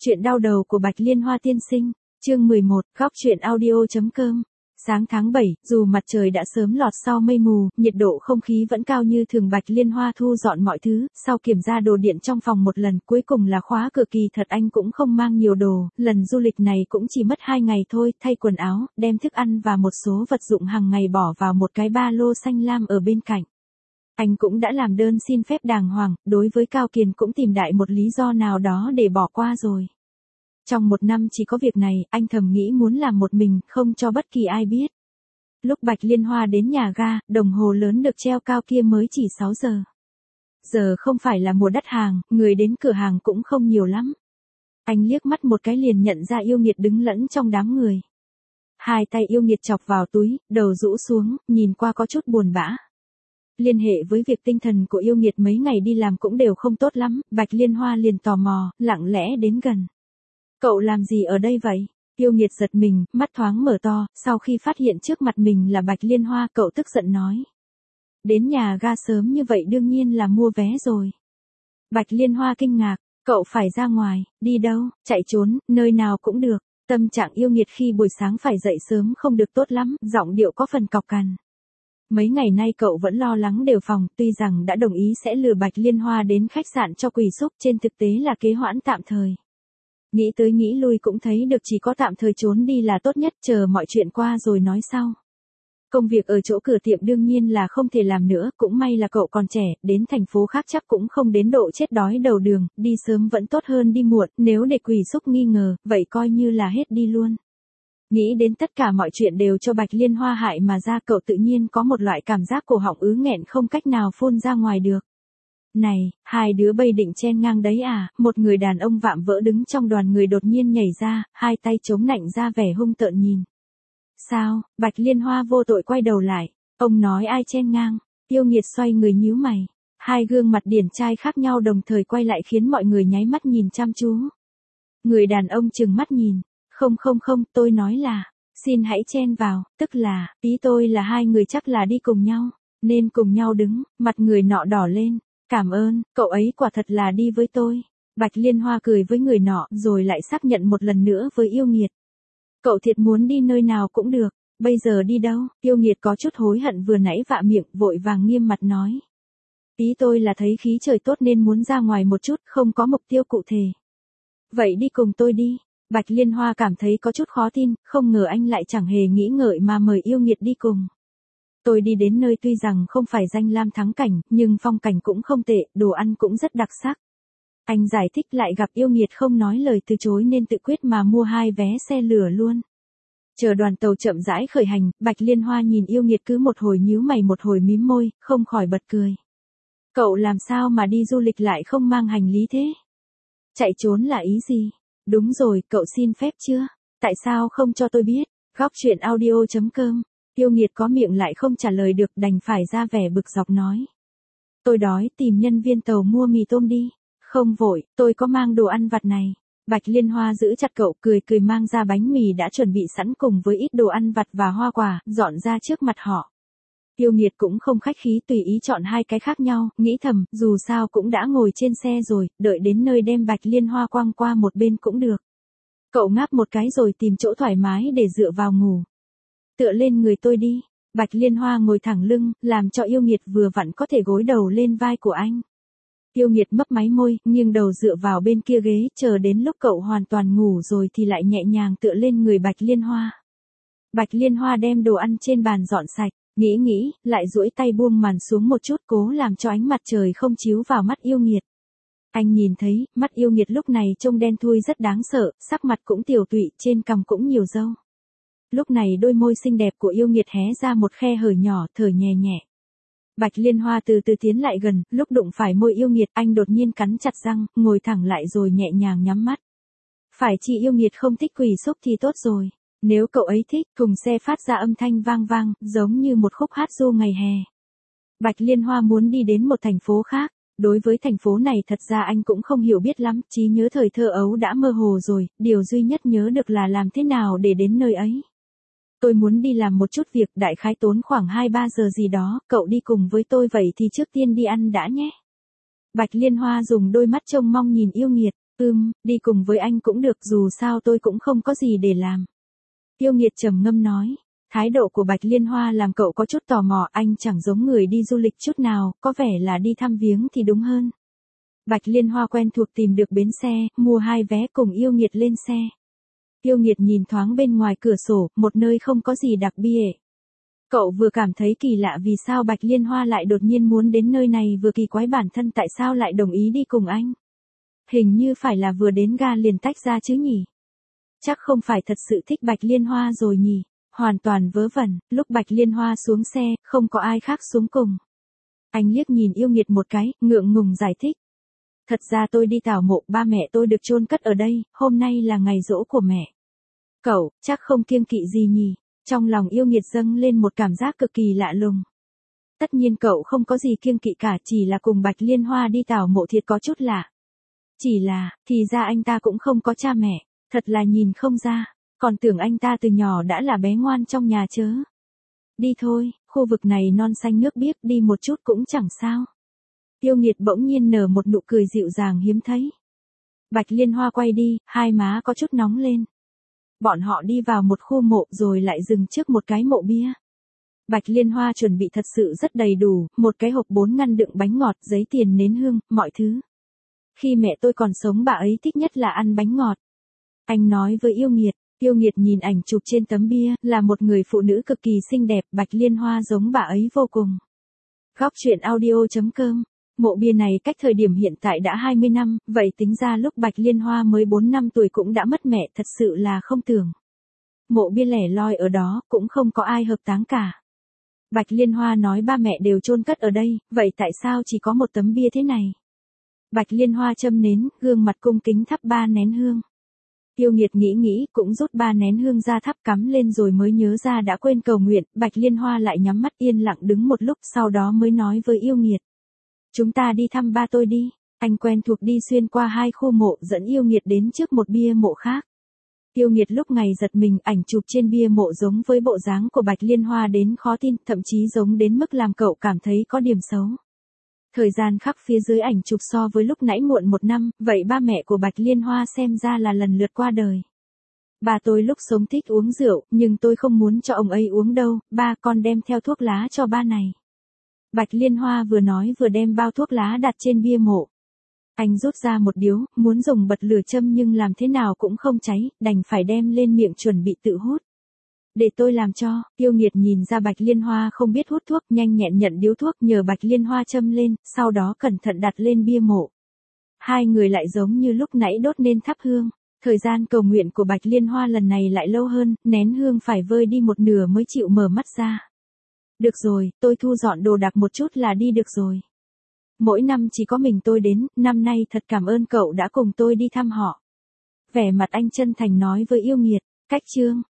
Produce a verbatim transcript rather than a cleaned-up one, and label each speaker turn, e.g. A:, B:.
A: Chuyện đau đầu của Bạch Liên Hoa tiên sinh, chương mười một, góc truyện audio.com. Sáng tháng bảy, dù mặt trời đã sớm lọt sau mây mù, nhiệt độ không khí vẫn cao như thường. Bạch Liên Hoa thu dọn mọi thứ, sau kiểm tra đồ điện trong phòng một lần, cuối cùng là khóa cửa. Kỳ thật anh cũng không mang nhiều đồ, lần du lịch này cũng chỉ mất hai ngày thôi, thay quần áo, đem thức ăn và một số vật dụng hàng ngày bỏ vào một cái ba lô xanh lam ở bên cạnh. Anh cũng đã làm đơn xin phép đàng hoàng, đối với Cao Kiền cũng tìm đại một lý do nào đó để bỏ qua rồi. Trong một năm chỉ có việc này, anh thầm nghĩ muốn làm một mình, không cho bất kỳ ai biết. Lúc Bạch Liên Hoa đến nhà ga, đồng hồ lớn được treo cao kia mới chỉ sáu giờ. Giờ không phải là mùa đắt hàng, người đến cửa hàng cũng không nhiều lắm. Anh liếc mắt một cái liền nhận ra Yêu Nghiệt đứng lẫn trong đám người. Hai tay Yêu Nghiệt chọc vào túi, đầu rũ xuống, nhìn qua có chút buồn bã. Liên hệ với việc tinh thần của Yêu Nghiệt mấy ngày đi làm cũng đều không tốt lắm, Bạch Liên Hoa liền tò mò, lặng lẽ đến gần. Cậu làm gì ở đây vậy? Yêu Nghiệt giật mình, mắt thoáng mở to, sau khi phát hiện trước mặt mình là Bạch Liên Hoa, cậu tức giận nói. Đến nhà ga sớm như vậy đương nhiên là mua vé rồi. Bạch Liên Hoa kinh ngạc, cậu phải ra ngoài, đi đâu, chạy trốn, nơi nào cũng được. Tâm trạng Yêu Nghiệt khi buổi sáng phải dậy sớm không được tốt lắm, giọng điệu có phần cọc cằn. Mấy ngày nay cậu vẫn lo lắng đề phòng, tuy rằng đã đồng ý sẽ lừa Bạch Liên Hoa đến khách sạn cho quỳ súc, trên thực tế là kế hoãn tạm thời. Nghĩ tới nghĩ lui cũng thấy được chỉ có tạm thời trốn đi là tốt nhất, chờ mọi chuyện qua rồi nói sau. Công việc ở chỗ cửa tiệm đương nhiên là không thể làm nữa, cũng may là cậu còn trẻ, đến thành phố khác chắc cũng không đến độ chết đói đầu đường, đi sớm vẫn tốt hơn đi muộn, nếu để quỳ súc nghi ngờ, vậy coi như là hết đi luôn. Nghĩ đến tất cả mọi chuyện đều cho Bạch Liên Hoa hại mà ra, cậu tự nhiên có một loại cảm giác cổ họng ứ nghẹn không cách nào phun ra ngoài được. Này, hai đứa bây định chen ngang đấy à? Một người đàn ông vạm vỡ đứng trong đoàn người đột nhiên nhảy ra, hai tay chống nạnh ra vẻ hung tợn nhìn. Sao? Bạch Liên Hoa vô tội quay đầu lại. Ông nói ai chen ngang? Yêu Nghiệt xoay người nhíu mày. Hai gương mặt điển trai khác nhau đồng thời quay lại khiến mọi người nháy mắt nhìn chăm chú. Người đàn ông trừng mắt nhìn. Không không không, tôi nói là, xin hãy chen vào, tức là, ý tôi là hai người chắc là đi cùng nhau, nên cùng nhau đứng, mặt người nọ đỏ lên. Cảm ơn, cậu ấy quả thật là đi với tôi. Bạch Liên Hoa cười với người nọ, rồi lại xác nhận một lần nữa với Yêu Nghiệt. Cậu thiệt muốn đi nơi nào cũng được, bây giờ đi đâu? Yêu Nghiệt có chút hối hận vừa nãy vạ miệng, vội vàng nghiêm mặt nói. Ý tôi là thấy khí trời tốt nên muốn ra ngoài một chút, không có mục tiêu cụ thể. Vậy đi cùng tôi đi. Bạch Liên Hoa cảm thấy có chút khó tin, không ngờ anh lại chẳng hề nghĩ ngợi mà mời Yêu Nghiệt đi cùng. Tôi đi đến nơi tuy rằng không phải danh lam thắng cảnh, nhưng phong cảnh cũng không tệ, đồ ăn cũng rất đặc sắc. Anh giải thích lại gặp Yêu Nghiệt không nói lời từ chối nên tự quyết mà mua hai vé xe lửa luôn. Chờ đoàn tàu chậm rãi khởi hành, Bạch Liên Hoa nhìn Yêu Nghiệt cứ một hồi nhíu mày một hồi mím môi, không khỏi bật cười. Cậu làm sao mà đi du lịch lại không mang hành lý thế? Chạy trốn là ý gì? Đúng rồi, cậu xin phép chưa? Tại sao không cho tôi biết? Góc truyện audio.com. Yêu Nghiệt có miệng lại không trả lời được, đành phải ra vẻ bực dọc nói. Tôi đói, tìm nhân viên tàu mua mì tôm đi. Không vội, tôi có mang đồ ăn vặt này. Bạch Liên Hoa giữ chặt cậu, cười cười mang ra bánh mì đã chuẩn bị sẵn cùng với ít đồ ăn vặt và hoa quả, dọn ra trước mặt họ. Yêu Nghiệt cũng không khách khí tùy ý chọn hai cái khác nhau, nghĩ thầm, dù sao cũng đã ngồi trên xe rồi, đợi đến nơi đem Bạch Liên Hoa quăng qua một bên cũng được. Cậu ngáp một cái rồi tìm chỗ thoải mái để dựa vào ngủ. Tựa lên người tôi đi. Bạch Liên Hoa ngồi thẳng lưng, làm cho Yêu Nghiệt vừa vặn có thể gối đầu lên vai của anh. Yêu Nghiệt mấp máy môi, nghiêng đầu dựa vào bên kia ghế, chờ đến lúc cậu hoàn toàn ngủ rồi thì lại nhẹ nhàng tựa lên người Bạch Liên Hoa. Bạch Liên Hoa đem đồ ăn trên bàn dọn sạch, nghĩ nghĩ, lại duỗi tay buông màn xuống một chút cố làm cho ánh mặt trời không chiếu vào mắt Yêu Nghiệt. Anh nhìn thấy, mắt Yêu Nghiệt lúc này trông đen thui rất đáng sợ, sắc mặt cũng tiều tụy, trên cằm cũng nhiều râu. Lúc này đôi môi xinh đẹp của Yêu Nghiệt hé ra một khe hở nhỏ, thở nhẹ nhẹ. Bạch Liên Hoa từ từ tiến lại gần, lúc đụng phải môi Yêu Nghiệt, anh đột nhiên cắn chặt răng, ngồi thẳng lại rồi nhẹ nhàng nhắm mắt. Phải chi Yêu Nghiệt không thích quỳ súc thì tốt rồi. Nếu cậu ấy thích, thùng xe phát ra âm thanh vang vang, giống như một khúc hát ru ngày hè. Bạch Liên Hoa muốn đi đến một thành phố khác. Đối với thành phố này thật ra anh cũng không hiểu biết lắm, trí nhớ thời thơ ấu đã mơ hồ rồi, điều duy nhất nhớ được là làm thế nào để đến nơi ấy. Tôi muốn đi làm một chút việc, đại khái tốn khoảng hai ba giờ gì đó, cậu đi cùng với tôi vậy thì trước tiên đi ăn đã nhé. Bạch Liên Hoa dùng đôi mắt trông mong nhìn Yêu Nghiệt. Ừm, đi cùng với anh cũng được, dù sao tôi cũng không có gì để làm. Yêu Nghiệt trầm ngâm nói. Thái độ của Bạch Liên Hoa làm cậu có chút tò mò, anh chẳng giống người đi du lịch chút nào, có vẻ là đi thăm viếng thì đúng hơn. Bạch Liên Hoa quen thuộc tìm được bến xe, mua hai vé cùng Yêu Nghiệt lên xe. Yêu Nghiệt nhìn thoáng bên ngoài cửa sổ, một nơi không có gì đặc biệt. Cậu vừa cảm thấy kỳ lạ vì sao Bạch Liên Hoa lại đột nhiên muốn đến nơi này, vừa kỳ quái bản thân tại sao lại đồng ý đi cùng anh. Hình như phải là vừa đến ga liền tách ra chứ nhỉ. Chắc không phải thật sự thích Bạch Liên Hoa rồi nhỉ. Hoàn toàn vớ vẩn, lúc Bạch Liên Hoa xuống xe, không có ai khác xuống cùng. Anh liếc nhìn Yêu Nghiệt một cái, ngượng ngùng giải thích. Thật ra tôi đi tảo mộ, ba mẹ tôi được chôn cất ở đây, hôm nay là ngày giỗ của mẹ. Cậu, chắc không kiêng kỵ gì nhỉ? Trong lòng Yêu Nghiệt dâng lên một cảm giác cực kỳ lạ lùng. Tất nhiên cậu không có gì kiêng kỵ cả, chỉ là cùng Bạch Liên Hoa đi tảo mộ thiệt có chút lạ. Chỉ là, thì ra anh ta cũng không có cha mẹ, thật là nhìn không ra, còn tưởng anh ta từ nhỏ đã là bé ngoan trong nhà chớ. Đi thôi, khu vực này non xanh nước biếc, đi một chút cũng chẳng sao. Yêu Nghiệt bỗng nhiên nở một nụ cười dịu dàng hiếm thấy. Bạch Liên Hoa quay đi, hai má có chút nóng lên. Bọn họ đi vào một khu mộ rồi lại dừng trước một cái mộ bia. Bạch Liên Hoa chuẩn bị thật sự rất đầy đủ, một cái hộp bốn ngăn đựng bánh ngọt, giấy tiền, nến hương, mọi thứ. Khi mẹ tôi còn sống bà ấy thích nhất là ăn bánh ngọt. Anh nói với Yêu Nghiệt. Yêu Nghiệt nhìn ảnh chụp trên tấm bia, là một người phụ nữ cực kỳ xinh đẹp, Bạch Liên Hoa giống bà ấy vô cùng. Góc truyện audio chấm com. Mộ bia này cách thời điểm hiện tại đã hai mươi năm, vậy tính ra lúc Bạch Liên Hoa mới bốn năm tuổi cũng đã mất mẹ, thật sự là không tưởng. Mộ bia lẻ loi ở đó, cũng không có ai hợp táng cả. Bạch Liên Hoa nói ba mẹ đều chôn cất ở đây, vậy tại sao chỉ có một tấm bia thế này? Bạch Liên Hoa châm nến, gương mặt cung kính thắp ba nén hương. Yêu Nghiệt nghĩ nghĩ, cũng rút ba nén hương ra thắp cắm lên rồi mới nhớ ra đã quên cầu nguyện, Bạch Liên Hoa lại nhắm mắt yên lặng đứng một lúc, sau đó mới nói với Yêu Nghiệt. Chúng ta đi thăm ba tôi đi. Anh quen thuộc đi xuyên qua hai khu mộ, dẫn Yêu Nghiệt đến trước một bia mộ khác. Yêu Nghiệt lúc này giật mình, ảnh chụp trên bia mộ giống với bộ dáng của Bạch Liên Hoa đến khó tin, thậm chí giống đến mức làm cậu cảm thấy có điểm xấu. Thời gian khắc phía dưới ảnh chụp so với lúc nãy muộn một năm, vậy ba mẹ của Bạch Liên Hoa xem ra là lần lượt qua đời. Ba tôi lúc sống thích uống rượu, nhưng tôi không muốn cho ông ấy uống đâu, ba con đem theo thuốc lá cho ba này. Bạch Liên Hoa vừa nói vừa đem bao thuốc lá đặt trên bia mộ. Anh rút ra một điếu, muốn dùng bật lửa châm nhưng làm thế nào cũng không cháy, đành phải đem lên miệng chuẩn bị tự hút. Để tôi làm cho. Yêu Nghiệt nhìn ra Bạch Liên Hoa không biết hút thuốc, nhanh nhẹn nhận điếu thuốc nhờ Bạch Liên Hoa châm lên, sau đó cẩn thận đặt lên bia mộ. Hai người lại giống như lúc nãy đốt nên thắp hương. Thời gian cầu nguyện của Bạch Liên Hoa lần này lại lâu hơn, nén hương phải vơi đi một nửa mới chịu mở mắt ra. Được rồi, tôi thu dọn đồ đạc một chút là đi được rồi. Mỗi năm chỉ có mình tôi đến, năm nay thật cảm ơn cậu đã cùng tôi đi thăm họ. Vẻ mặt anh chân thành nói với Yêu Nghiệt. Cách chương.